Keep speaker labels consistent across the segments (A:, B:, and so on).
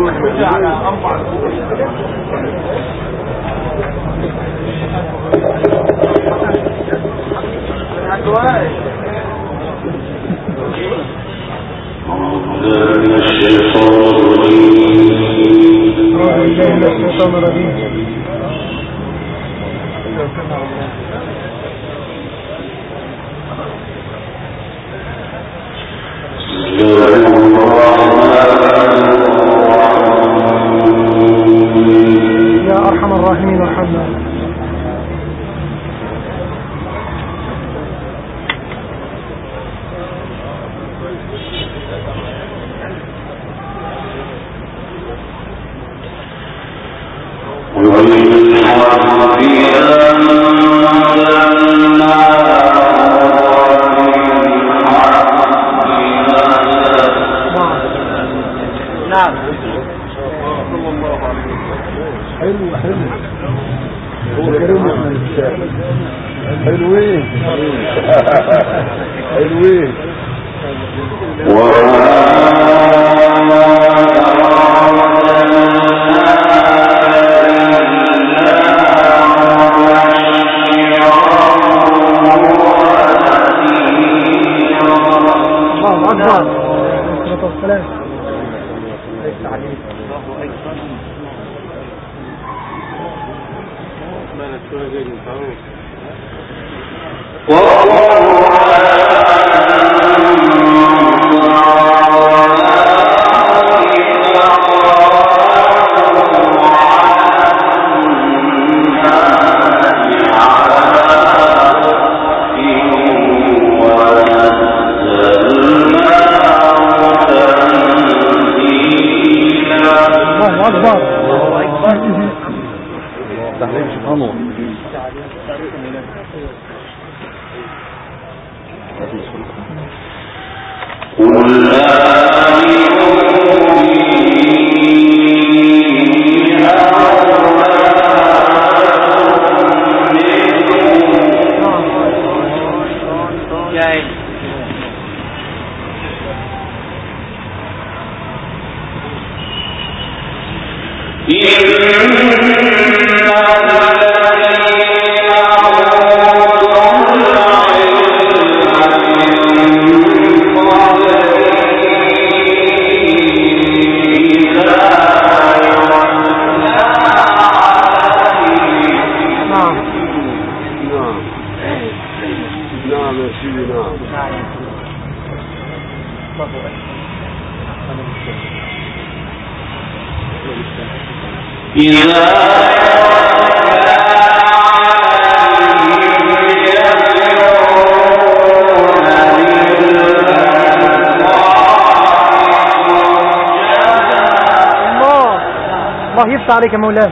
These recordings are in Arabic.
A: عليك يا مولانا.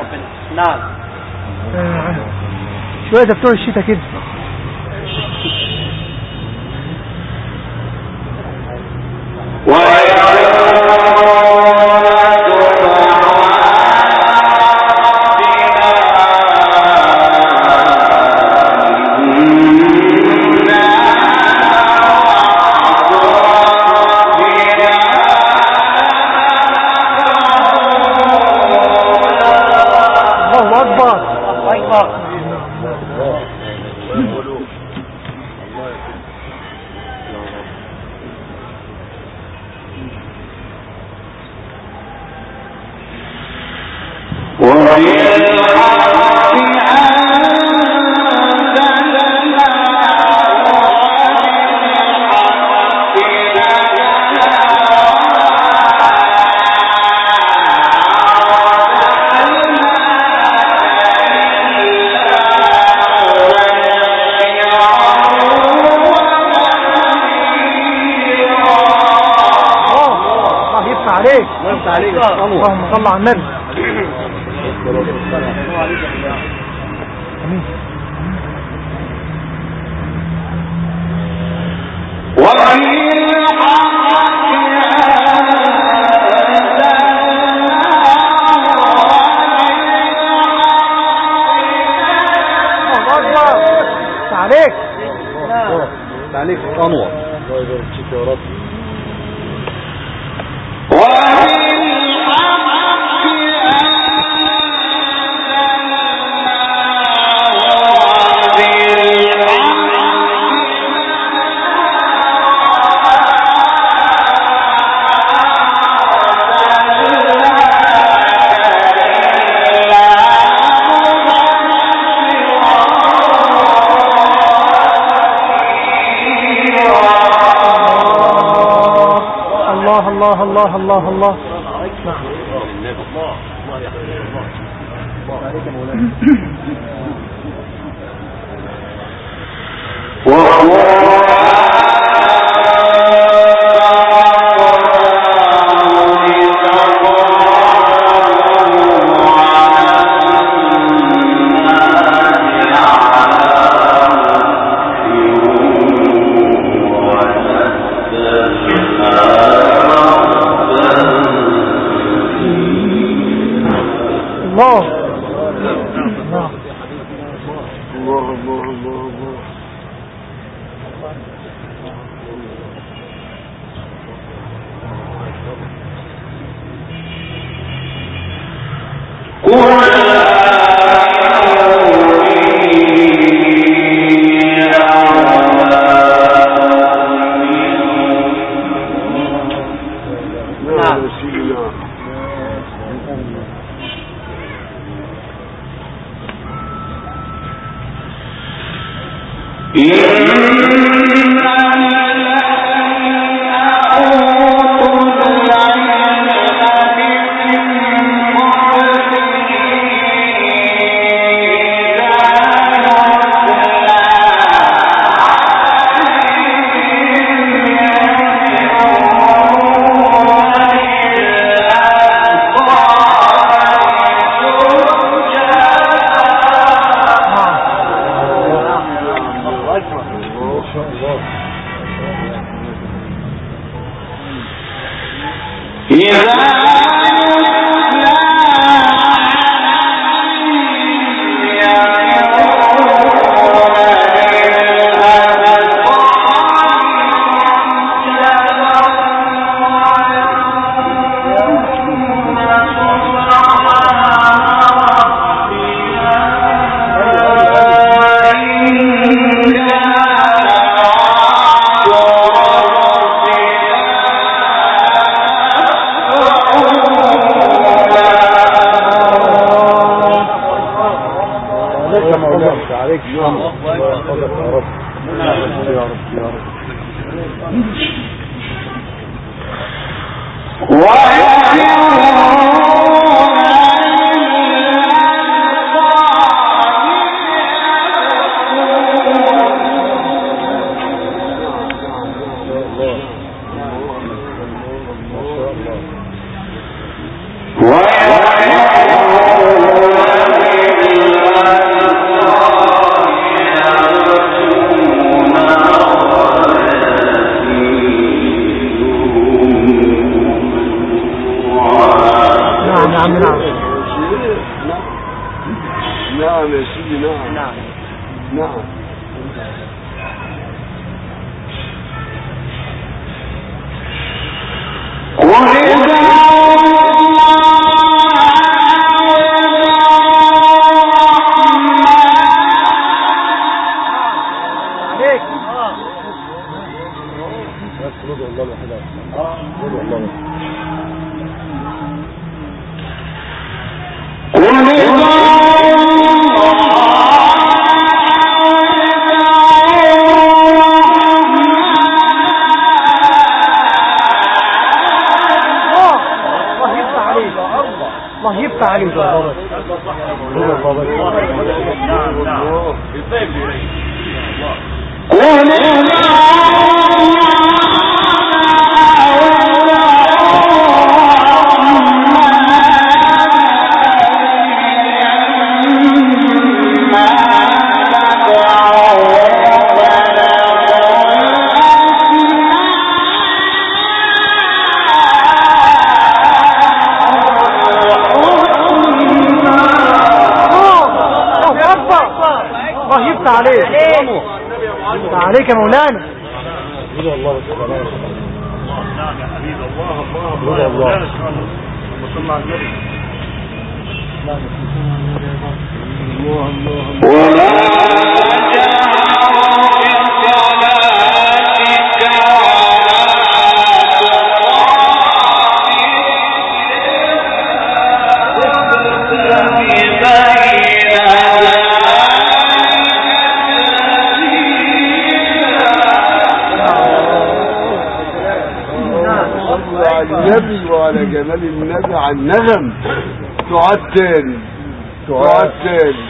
B: نعم.
A: شوية ده بتوع الشتاء كده. اللهم صل على النبي. امين. عليك
C: عليك انور الله يبارك فيك يا رب.
A: الله الله الله الله. عليك يا مولانا. رضا الله والسلام. نعم يا حبيب الله الله الله. صلى على النبي.
B: على جمال النبي على النغم. تعاد تاني تعاد تاني.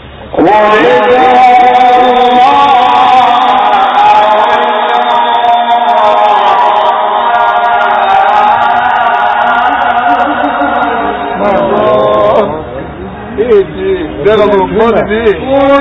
B: ايه دي ده رمضان دي.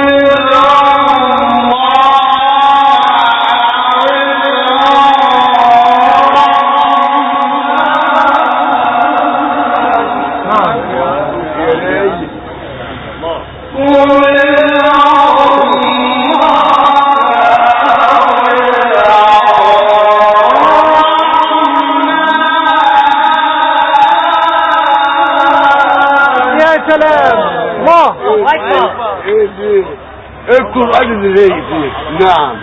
B: القرآن اللي زي فيه. نعم.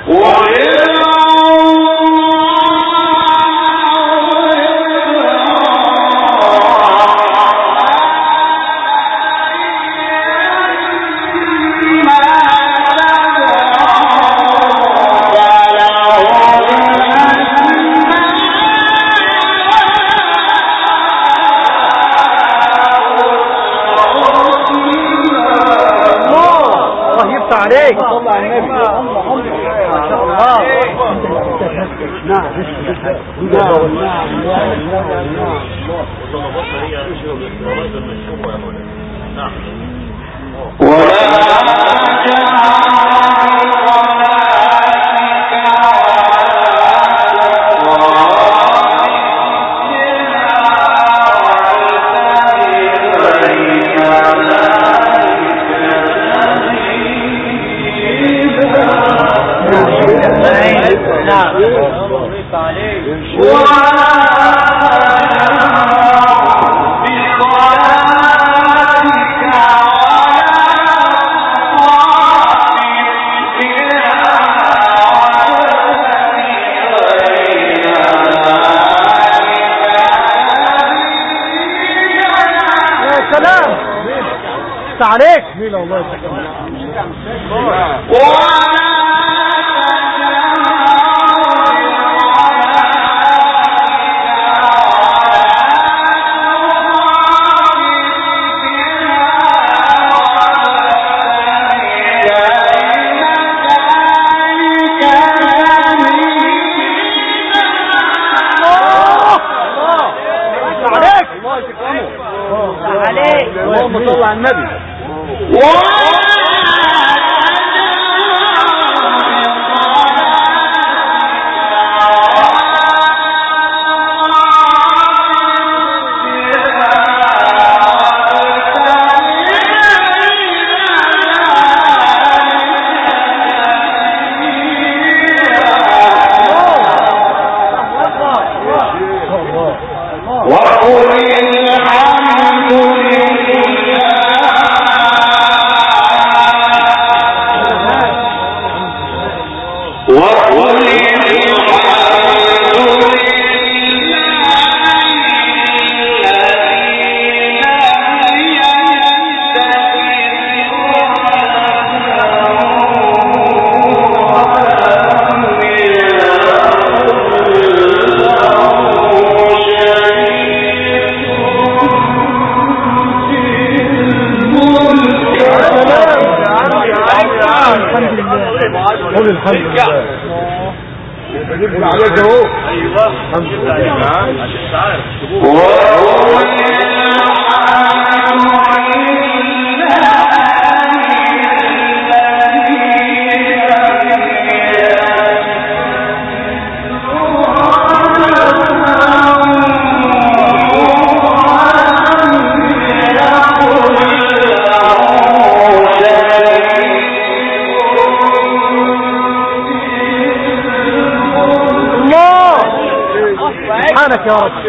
C: عليك صلى على النبي ما شاء الله.
B: نعم نعم نعم.
A: وطلباتنا هي قرائب المشروع يا مولانا. نعم.
C: عليك
B: الله
C: اللهم صل على النبي.
B: عليك اهو.
A: ايوه الحمد لله. عشان تعرف
C: سبحانك يا رب.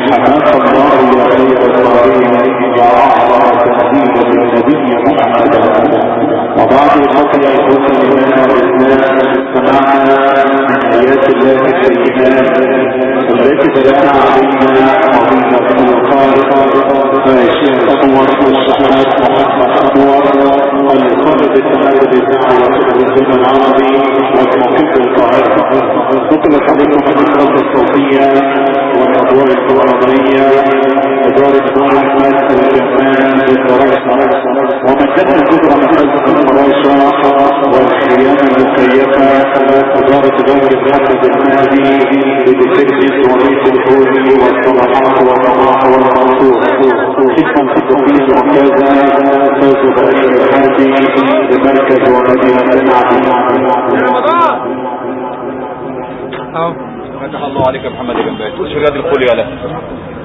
D: حماك الله يا خير الطاهرين وأعظم تهديد للنبي محمد. وبعد الخطأ يفوت الإيمان والإسلام سمعنا من آيات الله السيئات التي دلت علينا عظيمة الخالق فاشياء الصور والشحنات والصور والقلب التمرد الدعوة والزمن العربي والموقف القاهرة. نقلت عليكم الأخبار الصوتية والأضواء الفضائية إدارة دور أحمد والجمال بالدراسة ومن كان الجزء من خلف الفراشة والخيام المكيفة إدارة دور محمد المهدي بتكريس ورئيس الحوري والصلاحات والصلاح والمنصور حكما في التوفيق وكذا فاز بأشهر الحادي بمركز ومدينة النعم.
C: فتح الله عليك يا محمد جنبات شريات القول يا له